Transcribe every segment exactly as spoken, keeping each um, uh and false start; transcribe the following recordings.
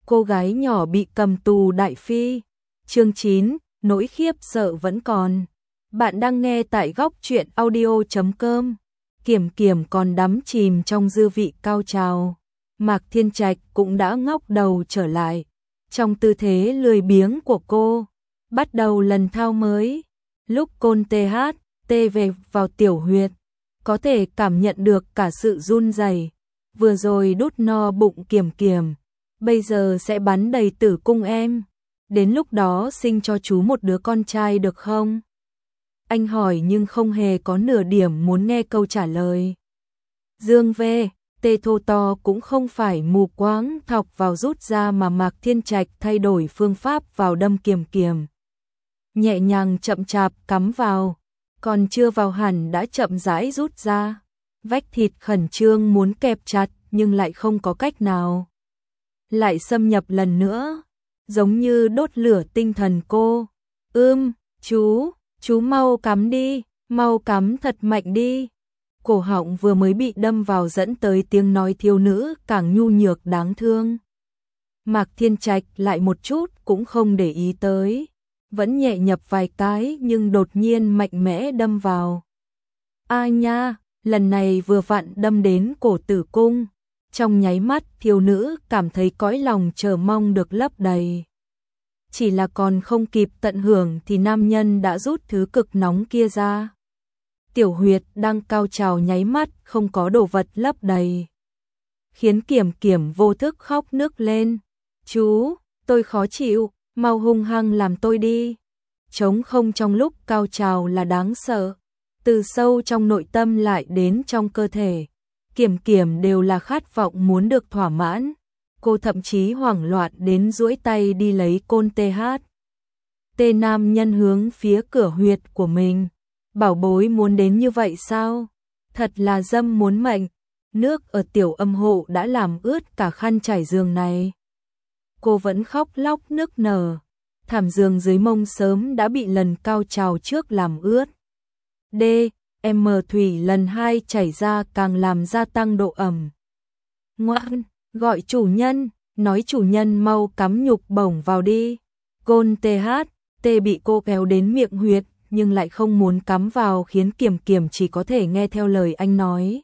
cô gái nhỏ bị cầm tù đại phi. Chương chín, nỗi khiếp sợ vẫn còn. Bạn đang nghe tại góc truyện audio chấm com. Kiểm Kiểm còn đắm chìm trong dư vị cao trào. Mạc Thiên Trạch cũng đã ngóc đầu trở lại. Trong tư thế lười biếng của cô, bắt đầu lần thao mới. Lúc côn tê hát, tê về vào tiểu huyệt, có thể cảm nhận được cả sự run rẩy. Vừa rồi đút no bụng Kiểm Kiểm, bây giờ sẽ bắn đầy tử cung em. Đến lúc đó sinh cho chú một đứa con trai được không? Anh hỏi nhưng không hề có nửa điểm muốn nghe câu trả lời. Dương V, tê thô to cũng không phải mù quáng thọc vào rút ra mà Mạc Thiên Trạch thay đổi phương pháp vào đâm Kiểm Kiểm. Nhẹ nhàng chậm chạp cắm vào, còn chưa vào hẳn đã chậm rãi rút ra. Vách thịt khẩn trương muốn kẹp chặt nhưng lại không có cách nào. Lại xâm nhập lần nữa, giống như đốt lửa tinh thần cô. Ưm, chú, chú mau cắm đi, mau cắm thật mạnh đi. Cổ họng vừa mới bị đâm vào dẫn tới tiếng nói thiếu nữ càng nhu nhược đáng thương. Mạc Thiên Trạch lại một chút cũng không để ý tới, vẫn nhẹ nhập vài cái nhưng đột nhiên mạnh mẽ đâm vào. A nha, lần này vừa vặn đâm đến cổ tử cung. Trong nháy mắt thiếu nữ cảm thấy cõi lòng chờ mong được lấp đầy. Chỉ là còn không kịp tận hưởng thì nam nhân đã rút thứ cực nóng kia ra. Tiểu huyệt đang cao trào nháy mắt không có đồ vật lấp đầy, khiến Kiểm Kiểm vô thức khóc nức lên. Chú, tôi khó chịu, mau hung hăng làm tôi đi. Trống không trong lúc cao trào là đáng sợ, từ sâu trong nội tâm lại đến trong cơ thể. Kiểm Kiểm đều là khát vọng muốn được thỏa mãn. Cô thậm chí hoảng loạn đến duỗi tay đi lấy côn tê hát. Tê nam nhân hướng phía cửa huyệt của mình. Bảo bối muốn đến như vậy sao? Thật là dâm muốn mệnh. Nước ở tiểu âm hộ đã làm ướt cả khăn trải giường này. Cô vẫn khóc lóc nức nở. Thảm giường dưới mông sớm đã bị lần cao trào trước làm ướt. D. M thủy lần hai chảy ra càng làm gia tăng độ ẩm. Ngoan, gọi chủ nhân, nói chủ nhân mau cắm nhục bổng vào đi. Côn tê hát, tê bị cô kéo đến miệng huyệt nhưng lại không muốn cắm vào khiến Kiểm Kiểm chỉ có thể nghe theo lời anh nói.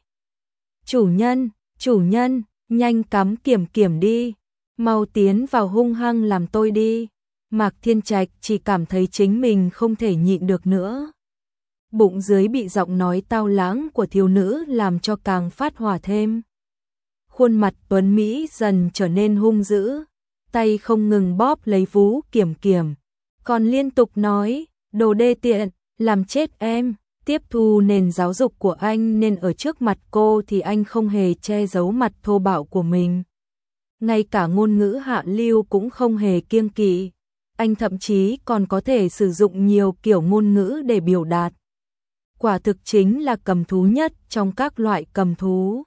Chủ nhân, chủ nhân, nhanh cắm Kiểm Kiểm đi, mau tiến vào hung hăng làm tôi đi. Mạc Thiên Trạch chỉ cảm thấy chính mình không thể nhịn được nữa. Bụng dưới bị giọng nói tao lãng của thiếu nữ làm cho càng phát hỏa thêm. Khuôn mặt tuấn Mỹ dần trở nên hung dữ, tay không ngừng bóp lấy vú Kiểm Kiểm, còn liên tục nói, đồ đê tiện, làm chết em. Tiếp thu nền giáo dục của anh nên ở trước mặt cô thì anh không hề che giấu mặt thô bạo của mình. Ngay cả ngôn ngữ hạ lưu cũng không hề kiêng kỵ. Anh thậm chí còn có thể sử dụng nhiều kiểu ngôn ngữ để biểu đạt. Quả thực chính là cầm thú nhất trong các loại cầm thú.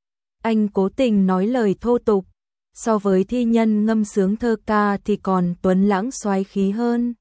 Anh cố tình nói lời thô tục, so với thi nhân ngâm sướng thơ ca thì còn tuấn lãng soái khí hơn.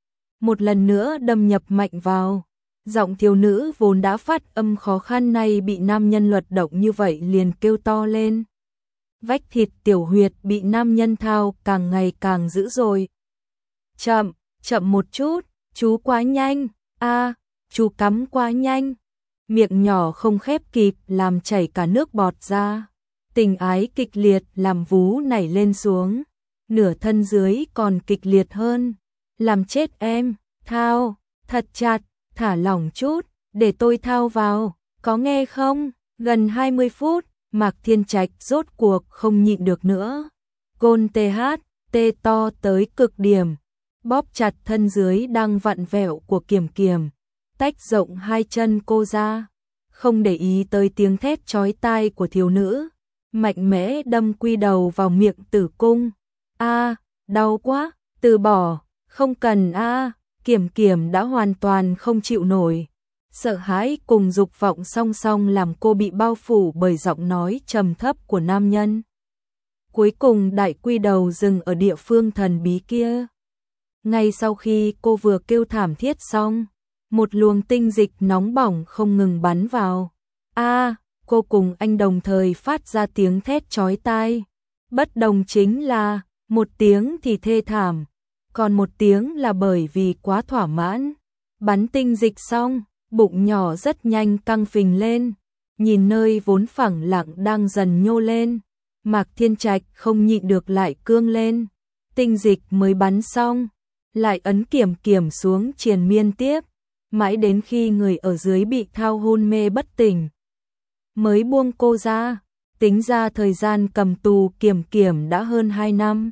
Một lần nữa đâm nhập mạnh vào, giọng thiếu nữ vốn đã phát âm khó khăn này bị nam nhân luật động như vậy liền kêu to lên. Vách thịt tiểu huyệt bị nam nhân thao càng ngày càng dữ dội. Chậm, chậm một chút, chú quá nhanh, a, chú cắm quá nhanh. Miệng nhỏ không khép kịp làm chảy cả nước bọt ra. Tình ái kịch liệt làm vú nảy lên xuống. Nửa thân dưới còn kịch liệt hơn. Làm chết em, thao, thật chặt, thả lỏng chút, để tôi thao vào, có nghe không? Gần hai mươi phút, Mạc Thiên Trạch rốt cuộc không nhịn được nữa. Côn tê hát, tê to tới cực điểm, bóp chặt thân dưới đang vặn vẹo của Kiểm Kiểm, tách rộng hai chân cô ra, không để ý tới tiếng thét chói tai của thiếu nữ, mạnh mẽ đâm quy đầu vào miệng tử cung. A, đau quá, từ bỏ, không cần a. Kiểm Kiểm đã hoàn toàn không chịu nổi. Sợ hãi cùng dục vọng song song làm cô bị bao phủ bởi giọng nói trầm thấp của nam nhân. Cuối cùng đại quy đầu dừng ở địa phương thần bí kia. Ngay sau khi cô vừa kêu thảm thiết xong, một luồng tinh dịch nóng bỏng không ngừng bắn vào. A, cô cùng anh đồng thời phát ra tiếng thét chói tai. Bất đồng chính là, Một tiếng thì thê thảm, còn một tiếng là bởi vì quá thỏa mãn. Bắn tinh dịch xong, bụng nhỏ rất nhanh căng phình lên, nhìn nơi vốn phẳng lặng đang dần nhô lên. Mạc Thiên Trạch không nhịn được lại cương lên. Tinh dịch mới bắn xong, lại ấn kiểm kiểm xuống triền miên tiếp, mãi đến khi người ở dưới bị thao hôn mê bất tỉnh, mới buông cô ra. Tính ra thời gian cầm tù kiểm kiểm đã hơn hai năm.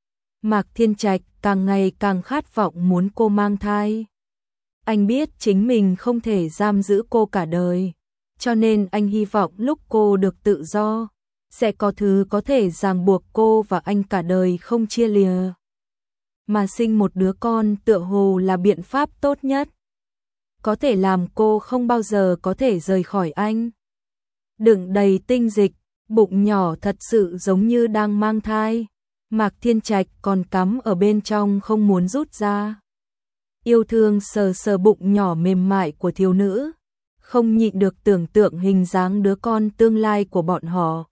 Mạc Thiên Trạch càng ngày càng khát vọng muốn cô mang thai. Anh biết chính mình không thể giam giữ cô cả đời, cho nên anh hy vọng lúc cô được tự do, sẽ có thứ có thể ràng buộc cô và anh cả đời không chia lìa. Mà sinh một đứa con tựa hồ là biện pháp tốt nhất, có thể làm cô không bao giờ có thể rời khỏi anh. Đựng đầy tinh dịch, bụng nhỏ thật sự giống như đang mang thai. Mạc Thiên Trạch còn cắm ở bên trong không muốn rút ra. Yêu thương sờ sờ bụng nhỏ mềm mại của thiếu nữ, không nhịn được tưởng tượng hình dáng đứa con tương lai của bọn họ.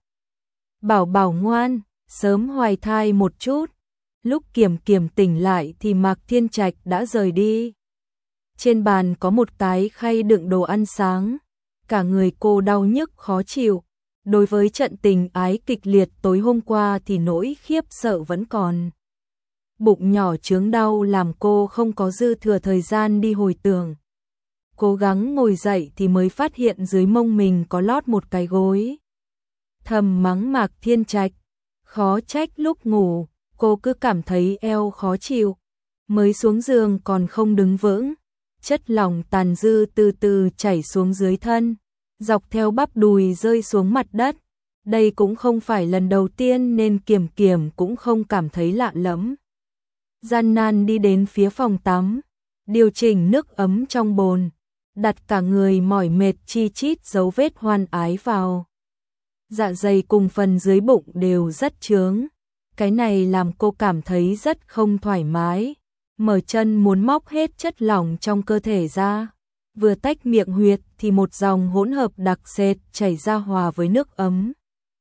Bảo bảo ngoan, sớm hoài thai một chút. Lúc Kiểm Kiểm tỉnh lại thì Mạc Thiên Trạch đã rời đi. Trên bàn có một cái khay đựng đồ ăn sáng. Cả người cô đau nhức khó chịu. Đối với trận tình ái kịch liệt tối hôm qua thì nỗi khiếp sợ vẫn còn. Bụng nhỏ chướng đau làm cô không có dư thừa thời gian đi hồi tưởng. Cố gắng ngồi dậy thì mới phát hiện dưới mông mình có lót một cái gối. Thầm mắng Mạc Thiên Trạch, khó trách lúc ngủ, cô cứ cảm thấy eo khó chịu. Mới xuống giường còn không đứng vững, chất lỏng tàn dư từ từ chảy xuống dưới thân, dọc theo bắp đùi rơi xuống mặt đất. Đây cũng không phải lần đầu tiên nên Kiểm Kiểm cũng không cảm thấy lạ lẫm. Gian nan đi đến phía phòng tắm, điều chỉnh nước ấm trong bồn, đặt cả người mỏi mệt chi chít dấu vết hoan ái vào. Dạ dày cùng phần dưới bụng đều rất chướng, cái này làm cô cảm thấy rất không thoải mái. Mở chân muốn móc hết chất lỏng trong cơ thể ra, vừa tách miệng huyệt thì một dòng hỗn hợp đặc sệt chảy ra hòa với nước ấm.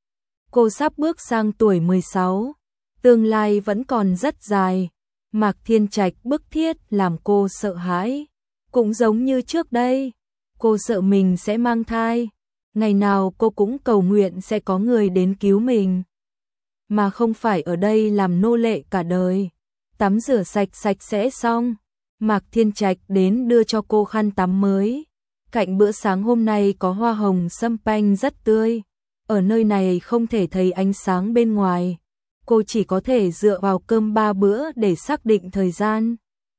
Cô sắp bước sang tuổi mười sáu, tương lai vẫn còn rất dài. Mạc Thiên Trạch bức thiết làm cô sợ hãi, cũng giống như trước đây, cô sợ mình sẽ mang thai. Ngày nào cô cũng cầu nguyện sẽ có người đến cứu mình, mà không phải ở đây làm nô lệ cả đời. Tắm rửa sạch sạch sẽ xong, Mạc Thiên Trạch đến đưa cho cô khăn tắm mới. Cạnh bữa sáng hôm nay có hoa hồng sâm panh rất tươi, ở nơi này không thể thấy ánh sáng bên ngoài. Cô chỉ có thể dựa vào cơm ba bữa để xác định thời gian.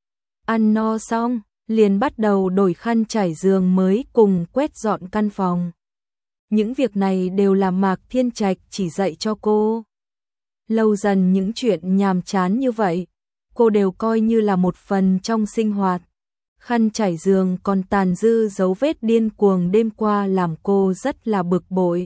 Ăn no xong, liền bắt đầu đổi khăn trải giường mới cùng quét dọn căn phòng. Những việc này đều là Mạc Thiên Trạch chỉ dạy cho cô. Lâu dần những chuyện nhàm chán như vậy, cô đều coi như là một phần trong sinh hoạt. Khăn trải giường còn tàn dư dấu vết điên cuồng đêm qua làm cô rất là bực bội.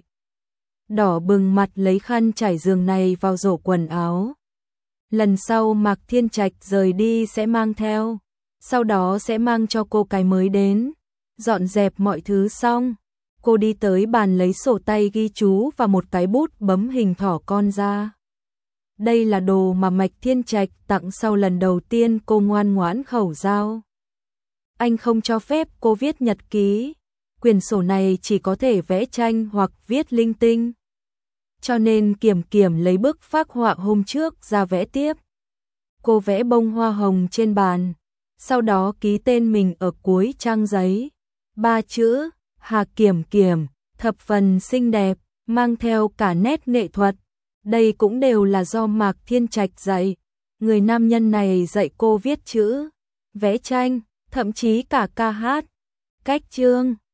Đỏ bừng mặt lấy khăn trải giường này vào rổ quần áo. Lần sau Mạc Thiên Trạch rời đi sẽ mang theo, sau đó sẽ mang cho cô cái mới đến. Dọn dẹp mọi thứ xong, cô đi tới bàn lấy sổ tay ghi chú và một cái bút bấm hình thỏ con ra. Đây là đồ mà Mạc Thiên Trạch tặng sau lần đầu tiên cô ngoan ngoãn khẩu giao. Anh không cho phép cô viết nhật ký. Quyển sổ này chỉ có thể vẽ tranh hoặc viết linh tinh. Cho nên Kiểm Kiểm lấy bức phác họa hôm trước ra vẽ tiếp. Cô vẽ bông hoa hồng trên bàn, sau đó ký tên mình ở cuối trang giấy. Ba chữ, Hà Kiểm Kiểm, thập phần xinh đẹp, mang theo cả nét nghệ thuật. Đây cũng đều là do Mạc Thiên Trạch dạy. Người nam nhân này dạy cô viết chữ, vẽ tranh, thậm chí cả ca hát. Cách chương